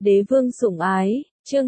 Đế vương sủng ái, chương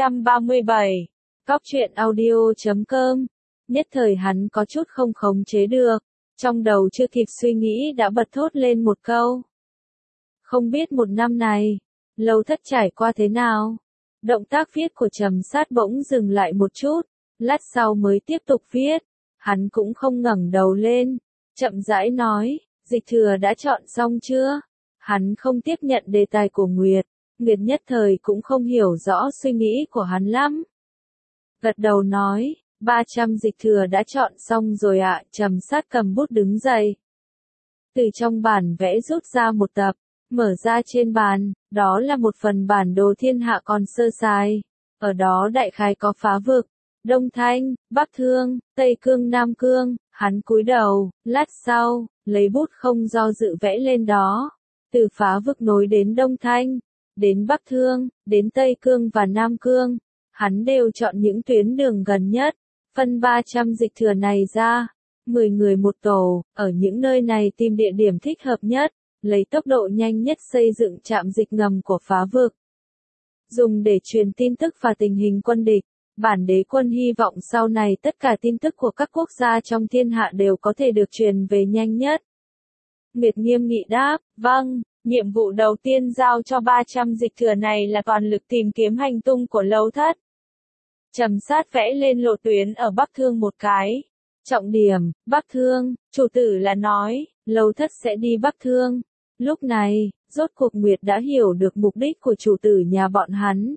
237. Cóc truyện audio.com. Nhất thời hắn có chút không khống chế được, trong đầu chưa kịp suy nghĩ đã bật thốt lên một câu. Không biết một năm này, Lâu Thất trải qua thế nào? Động tác viết của Trầm Sát bỗng dừng lại một chút, lát sau mới tiếp tục viết. Hắn cũng không ngẩng đầu lên, chậm rãi nói, Dịch Thừa đã chọn xong chưa? Hắn không tiếp nhận đề tài của Nguyệt, Nguyệt nhất thời cũng không hiểu rõ suy nghĩ của hắn lắm. Gật đầu nói, 300 Dịch Thừa đã chọn xong rồi ạ. Trầm Sát cầm bút đứng dậy. Từ trong bản vẽ rút ra một tập, mở ra trên bàn, đó là một phần bản đồ thiên hạ còn sơ sài. Ở đó đại khái có Phá Vực, Đông Thanh, Bắc Thương, Tây Cương, Nam Cương. Hắn cúi đầu, lát sau, lấy bút không do dự vẽ lên đó. Từ Phá Vực nối đến Đông Thanh, đến Bắc Thương, đến Tây Cương và Nam Cương. Hắn đều chọn những tuyến đường gần nhất, phân 300 Dịch Thừa này ra. 10 người một tổ, ở những nơi này tìm địa điểm thích hợp nhất, lấy tốc độ nhanh nhất xây dựng trạm dịch ngầm của Phá Vực. Dùng để truyền tin tức và tình hình quân địch. Bản đế quân hy vọng sau này tất cả tin tức của các quốc gia trong thiên hạ đều có thể được truyền về nhanh nhất. Nguyệt nghiêm nghị đáp, vâng, nhiệm vụ đầu tiên giao cho 300 Dịch Thừa này là toàn lực tìm kiếm hành tung của Lâu Thất. Trầm Sát vẽ lên lộ tuyến ở Bắc Thương một cái. Trọng điểm, Bắc Thương, chủ tử là nói, Lâu Thất sẽ đi Bắc Thương. Lúc này, rốt cuộc Nguyệt đã hiểu được mục đích của chủ tử nhà bọn hắn.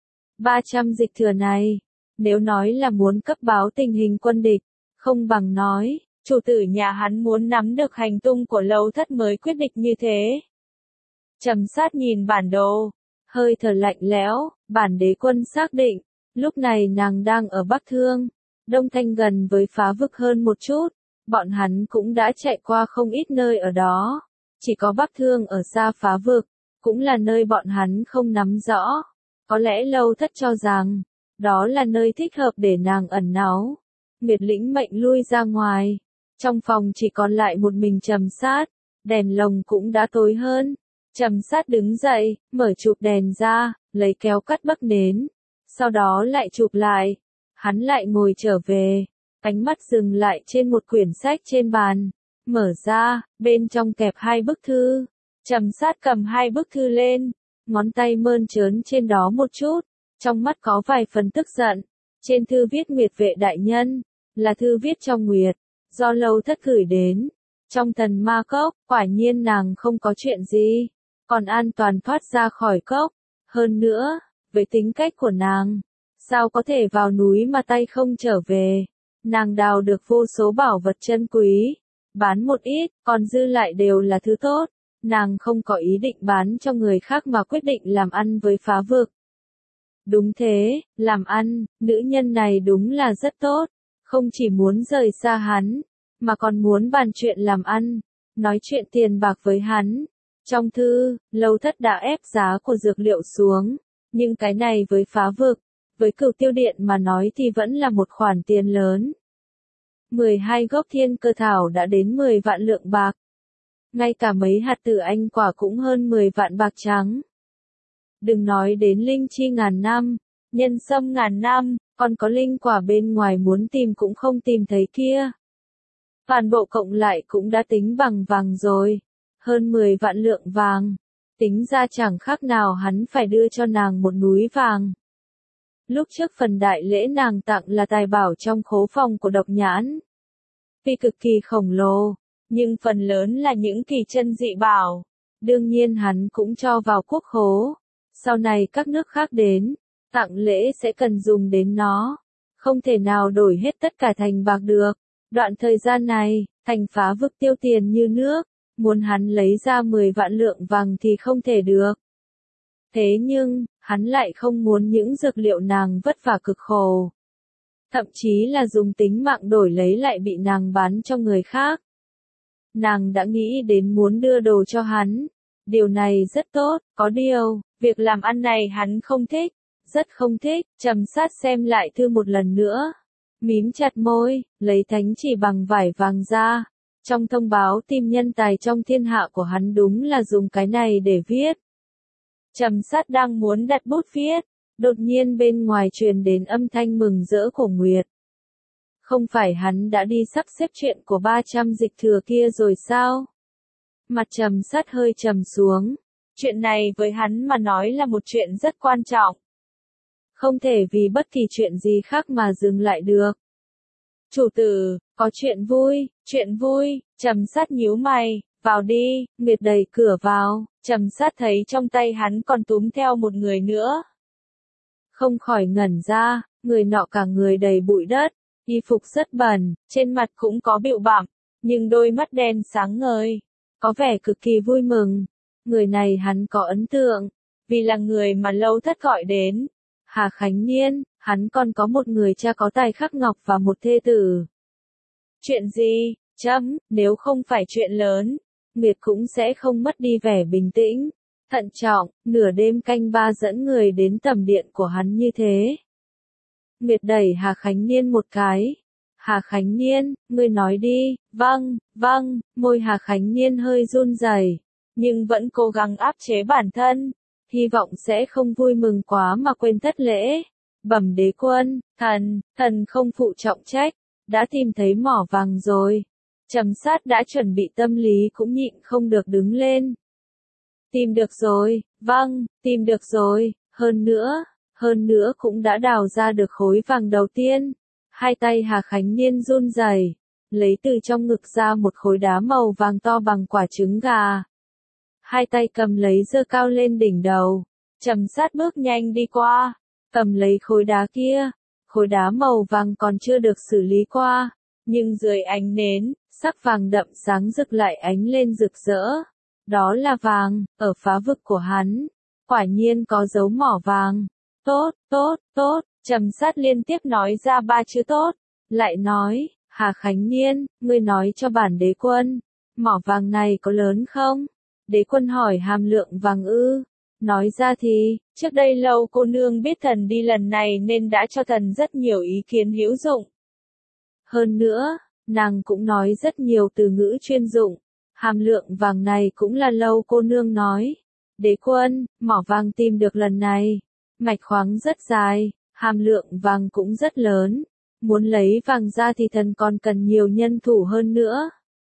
300 Dịch Thừa này, nếu nói là muốn cấp báo tình hình quân địch, không bằng nói, chủ tử nhà hắn muốn nắm được hành tung của Lâu Thất mới quyết định như thế. Trầm Sát nhìn bản đồ, hơi thở lạnh lẽo, bản đế quân xác định, lúc này nàng đang ở Bắc Thương, Đông Thanh gần với Phá Vực hơn một chút, bọn hắn cũng đã chạy qua không ít nơi ở đó, chỉ có Bắc Thương ở xa Phá Vực, cũng là nơi bọn hắn không nắm rõ. Có lẽ Lâu Thất cho rằng, đó là nơi thích hợp để nàng ẩn náu. Nguyệt lĩnh mệnh lui ra ngoài. Trong phòng chỉ còn lại một mình Trầm Sát, đèn lồng cũng đã tối hơn. Trầm Sát đứng dậy, mở chụp đèn ra, lấy kéo cắt bắc nến. Sau đó lại chụp lại. Hắn lại ngồi trở về, ánh mắt dừng lại trên một quyển sách trên bàn. Mở ra, bên trong kẹp 2 bức thư. Trầm Sát cầm 2 bức thư lên. Ngón tay mơn trớn trên đó một chút, trong mắt có vài phần tức giận. Trên thư viết Nguyệt vệ đại nhân, là thư viết cho Nguyệt, do Lâu Thất gửi đến. Trong Thần Ma Cốc, quả nhiên nàng không có chuyện gì, còn an toàn thoát ra khỏi cốc. Hơn nữa, với tính cách của nàng, sao có thể vào núi mà tay không trở về. Nàng đào được vô số bảo vật chân quý, bán một ít, còn dư lại đều là thứ tốt. Nàng không có ý định bán cho người khác mà quyết định làm ăn với Phá Vực. Đúng thế, làm ăn, nữ nhân này đúng là rất tốt, không chỉ muốn rời xa hắn, mà còn muốn bàn chuyện làm ăn, nói chuyện tiền bạc với hắn. Trong thư, Lâu Thất đã ép giá của dược liệu xuống, nhưng cái này với Phá Vực, với Cửu Tiêu Điện mà nói thì vẫn là một khoản tiền lớn. 12 gốc thiên cơ thảo đã đến 10 vạn lượng bạc. Ngay cả mấy hạt tử anh quả cũng hơn 10 vạn bạc trắng. Đừng nói đến linh chi ngàn năm, nhân sâm ngàn năm, còn có linh quả bên ngoài muốn tìm cũng không tìm thấy kia. Toàn bộ cộng lại cũng đã tính bằng vàng rồi, hơn 10 vạn lượng vàng. Tính ra chẳng khác nào hắn phải đưa cho nàng một núi vàng. Lúc trước phần đại lễ nàng tặng là tài bảo trong khố phòng của Độc Nhãn. Tuy cực kỳ khổng lồ, nhưng phần lớn là những kỳ chân dị bảo. Đương nhiên hắn cũng cho vào quốc khố. Sau này các nước khác đến, tặng lễ sẽ cần dùng đến nó. Không thể nào đổi hết tất cả thành bạc được. Đoạn thời gian này, thành Phá Vực tiêu tiền như nước. Muốn hắn lấy ra 10 vạn lượng vàng thì không thể được. Thế nhưng, hắn lại không muốn những dược liệu nàng vất vả cực khổ. Thậm chí là dùng tính mạng đổi lấy lại bị nàng bán cho người khác. Nàng đã nghĩ đến muốn đưa đồ cho hắn. Điều này rất tốt, có điều, việc làm ăn này hắn không thích, rất không thích. Trầm Sát xem lại thư một lần nữa, mím chặt môi, lấy thánh chỉ bằng vải vàng ra. Trong thông báo tìm nhân tài trong thiên hạ của hắn đúng là dùng cái này để viết. Trầm Sát đang muốn đặt bút viết, đột nhiên bên ngoài truyền đến âm thanh mừng rỡ của Nguyệt. Không phải hắn đã đi sắp xếp chuyện của 300 dịch thừa kia rồi sao? Mặt Trầm Sát hơi trầm xuống. Chuyện này với hắn mà nói là một chuyện rất quan trọng. Không thể vì bất kỳ chuyện gì khác mà dừng lại được. Chủ tử, có chuyện vui, Trầm Sát nhíu mày, vào đi, Nguyệt đẩy cửa vào, Trầm Sát thấy trong tay hắn còn túm theo một người nữa. Không khỏi ngẩn ra, người nọ cả người đầy bụi đất, y phục rất bẩn, trên mặt cũng có bụi bặm, nhưng đôi mắt đen sáng ngời, có vẻ cực kỳ vui mừng. Người này hắn có ấn tượng, vì là người mà Lâu Thất gọi đến. Hà Khánh Niên, hắn còn có một người cha có tài khắc ngọc và một thê tử. Chuyện gì? Nếu không phải chuyện lớn, Nguyệt cũng sẽ không mất đi vẻ bình tĩnh, thận trọng, nửa đêm canh ba dẫn người đến tầm điện của hắn như thế. Nguyệt đẩy Hà Khánh Niên một cái. Hà Khánh Niên, ngươi nói đi, vâng, môi Hà Khánh Niên hơi run rẩy, nhưng vẫn cố gắng áp chế bản thân, hy vọng sẽ không vui mừng quá mà quên thất lễ. Bẩm đế quân, thần không phụ trọng trách, đã tìm thấy mỏ vàng rồi. Trầm Sát đã chuẩn bị tâm lý cũng nhịn không được đứng lên. Tìm được rồi, vâng, tìm được rồi, hơn nữa cũng đã đào ra được khối vàng đầu tiên. Hai tay Hà Khánh Niên run rẩy, lấy từ trong ngực ra một khối đá màu vàng to bằng quả trứng gà. Hai tay cầm lấy giơ cao lên đỉnh đầu, Trầm Sát bước nhanh đi qua, cầm lấy khối đá kia. Khối đá màu vàng còn chưa được xử lý qua, nhưng dưới ánh nến, sắc vàng đậm sáng rực lại ánh lên rực rỡ. Đó là vàng, ở phá vực của hắn. Quả nhiên có dấu mỏ vàng. Tốt, Trầm Sát liên tiếp nói ra 3 chữ tốt. Lại nói, Hà Khánh Niên, ngươi nói cho bản đế quân, mỏ vàng này có lớn không? Đế quân hỏi hàm lượng vàng ư. Nói ra thì, trước đây Lâu cô nương biết thần đi lần này nên đã cho thần rất nhiều ý kiến hữu dụng. Hơn nữa, nàng cũng nói rất nhiều từ ngữ chuyên dụng. Hàm lượng vàng này cũng là Lâu cô nương nói. Đế quân, mỏ vàng tìm được lần này, mạch khoáng rất dài, hàm lượng vàng cũng rất lớn. Muốn lấy vàng ra thì thần còn cần nhiều nhân thủ hơn nữa.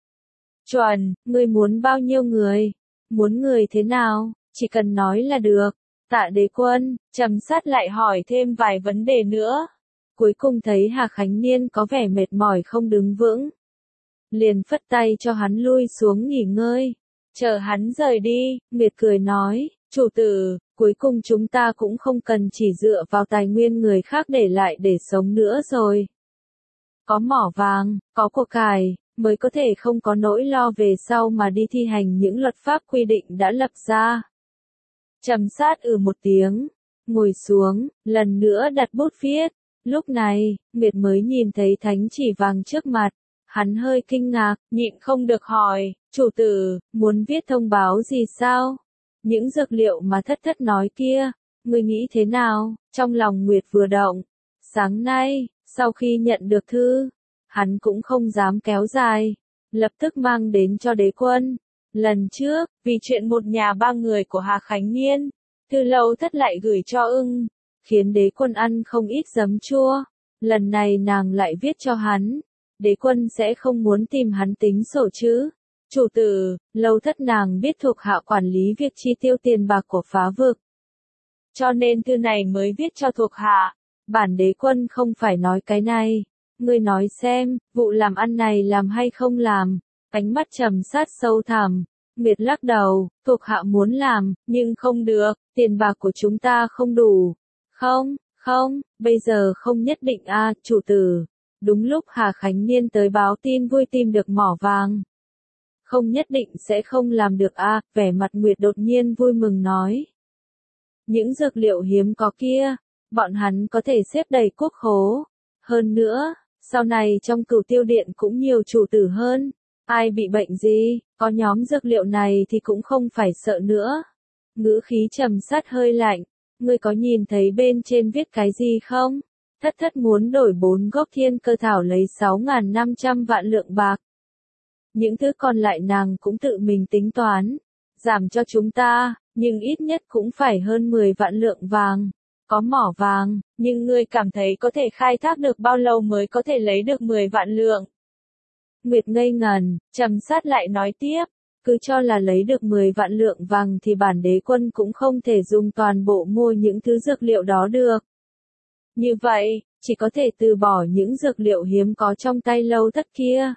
Chuẩn, ngươi muốn bao nhiêu người? Muốn người thế nào? Chỉ cần nói là được. Tạ đế quân, Trầm Sát lại hỏi thêm vài vấn đề nữa. Cuối cùng thấy Hà Khánh Niên có vẻ mệt mỏi không đứng vững, liền phất tay cho hắn lui xuống nghỉ ngơi. Chờ hắn rời đi, Nguyệt cười nói, chủ tử, cuối cùng chúng ta cũng không cần chỉ dựa vào tài nguyên người khác để lại để sống nữa rồi. Có mỏ vàng, có của cải, mới có thể không có nỗi lo về sau mà đi thi hành những luật pháp quy định đã lập ra. Trầm Sát một tiếng, ngồi xuống, lần nữa đặt bút viết. Lúc này, Nguyệt mới nhìn thấy thánh chỉ vàng trước mặt. Hắn hơi kinh ngạc, nhịn không được hỏi, chủ tử, muốn viết thông báo gì sao? Những dược liệu mà thất thất nói kia, ngươi nghĩ thế nào? Trong lòng Nguyệt vừa động. Sáng nay, sau khi nhận được thư, hắn cũng không dám kéo dài, lập tức mang đến cho đế quân. Lần trước, vì chuyện một nhà 3 người của Hà Khánh Niên, thư Lâu Thất lại gửi cho ưng, khiến đế quân ăn không ít giấm chua. Lần này nàng lại viết cho hắn, đế quân sẽ không muốn tìm hắn tính sổ chứ. Chủ tử, Lâu Thất nàng biết thuộc hạ quản lý việc chi tiêu tiền bạc của phá vực, cho nên thư này mới viết cho thuộc hạ. Bản đế quân không phải nói cái này. Ngươi nói xem, vụ làm ăn này làm hay không làm? Ánh mắt Trầm Sát sâu thẳm. Nguyệt lắc đầu, thuộc hạ muốn làm, nhưng không được, tiền bạc của chúng ta không đủ. Không, bây giờ không nhất định chủ tử. Đúng lúc Hà Khánh Niên tới báo tin vui tìm được mỏ vàng. Không nhất định sẽ không làm được vẻ mặt Nguyệt đột nhiên vui mừng nói. Những dược liệu hiếm có kia, bọn hắn có thể xếp đầy quốc khố. Hơn nữa, sau này trong Cửu Tiêu Điện cũng nhiều chủ tử hơn. Ai bị bệnh gì, có nhóm dược liệu này thì cũng không phải sợ nữa. Ngữ khí Trầm Sát hơi lạnh, ngươi có nhìn thấy bên trên viết cái gì không? Thất thất muốn đổi 4 gốc thiên cơ thảo lấy 6.500 vạn lượng bạc. Những thứ còn lại nàng cũng tự mình tính toán. giảm cho chúng ta, nhưng ít nhất cũng phải hơn 10 vạn lượng vàng. Có mỏ vàng, nhưng ngươi cảm thấy có thể khai thác được bao lâu mới có thể lấy được 10 vạn lượng? Nguyệt ngây ngần, Trầm Sát lại nói tiếp, cứ cho là lấy được 10 vạn lượng vàng thì bản đế quân cũng không thể dùng toàn bộ mua những thứ dược liệu đó được. Như vậy, chỉ có thể từ bỏ những dược liệu hiếm có trong tay Lâu Thất kia.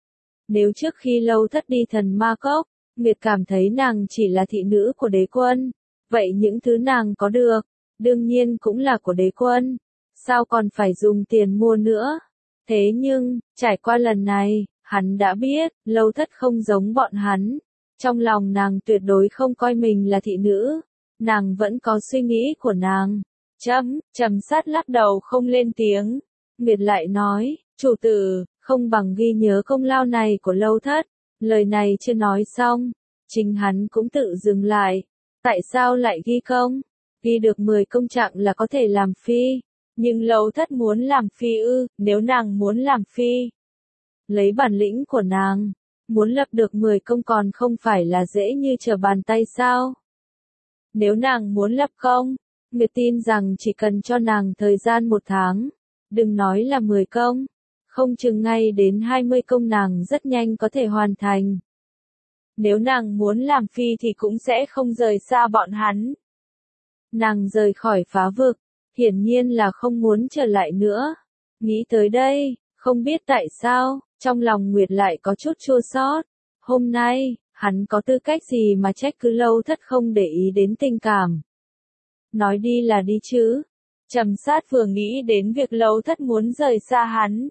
Nếu trước khi Lâu Thất đi Thần Ma Cốc, Nguyệt cảm thấy nàng chỉ là thị nữ của đế quân, vậy những thứ nàng có được, đương nhiên cũng là của đế quân. Sao còn phải dùng tiền mua nữa? Thế nhưng, trải qua lần này, hắn đã biết, Lâu Thất không giống bọn hắn. Trong lòng nàng tuyệt đối không coi mình là thị nữ. Nàng vẫn có suy nghĩ của nàng. Trầm Sát lắc đầu không lên tiếng. Nguyệt lại nói, chủ tử, không bằng ghi nhớ công lao này của Lâu Thất. Lời này chưa nói xong, chính hắn cũng tự dừng lại. Tại sao lại ghi công? Ghi được 10 công trạng là có thể làm phi. Nhưng Lâu Thất muốn làm phi ư? Nếu nàng muốn làm phi, lấy bản lĩnh của nàng, muốn lập được 10 công còn không phải là dễ như trở bàn tay sao? Nếu nàng muốn lập công, Nguyệt tin rằng chỉ cần cho nàng thời gian 1 tháng, đừng nói là 10 công, không chừng ngay đến 20 công nàng rất nhanh có thể hoàn thành. Nếu nàng muốn làm phi thì cũng sẽ không rời xa bọn hắn. Nàng rời khỏi phá vực, hiển nhiên là không muốn trở lại nữa. Nghĩ tới đây, không biết tại sao, trong lòng Nguyệt lại có chút chua xót. Hôm nay, hắn có tư cách gì mà trách cứ Lâu Thất không để ý đến tình cảm. Nói đi là đi chứ. Trầm Sát vừa nghĩ đến việc Lâu Thất muốn rời xa hắn,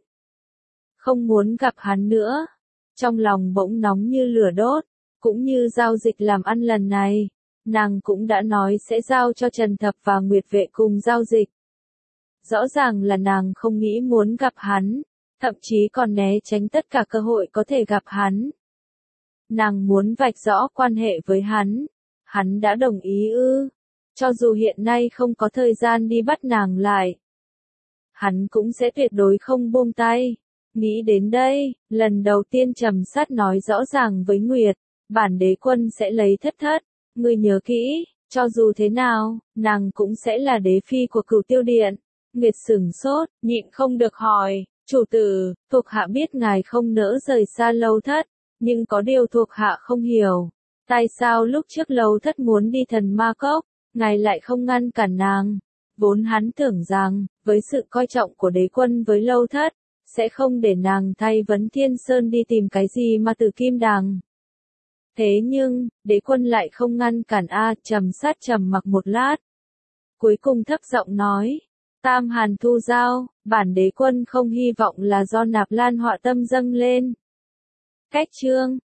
không muốn gặp hắn nữa. Trong lòng bỗng nóng như lửa đốt, cũng như giao dịch làm ăn lần này. Nàng cũng đã nói sẽ giao cho Trần Thập và Nguyệt Vệ cùng giao dịch. Rõ ràng là nàng không nghĩ muốn gặp hắn, thậm chí còn né tránh tất cả cơ hội có thể gặp hắn. Nàng muốn vạch rõ quan hệ với hắn đã đồng ý ư? Cho dù hiện nay không có thời gian đi bắt nàng lại, hắn cũng sẽ tuyệt đối không buông tay. Nghĩ đến đây, lần đầu tiên Trầm Sát nói rõ ràng với Nguyệt, bản đế quân sẽ lấy Thất. Ngươi nhớ kỹ, cho dù thế nào, nàng cũng sẽ là đế phi của Cửu Tiêu Điện. Nguyệt sửng sốt, nhịn không được hỏi, chủ tử, thuộc hạ biết ngài không nỡ rời xa Lâu Thất, nhưng có điều thuộc hạ không hiểu. Tại sao lúc trước Lâu Thất muốn đi Thần Ma Cốc, ngài lại không ngăn cản nàng? Vốn hắn tưởng rằng, với sự coi trọng của đế quân với Lâu Thất, sẽ không để nàng thay Vấn Thiên Sơn đi tìm cái gì mà Tử Kim Đằng. Thế nhưng, đế quân lại không ngăn cản Trầm Sát trầm mặc một lát. Cuối cùng thấp giọng nói, Tam Hàn thu giao, bản đế quân không hy vọng là do Nạp Lan họa tâm dâng lên. Cách chương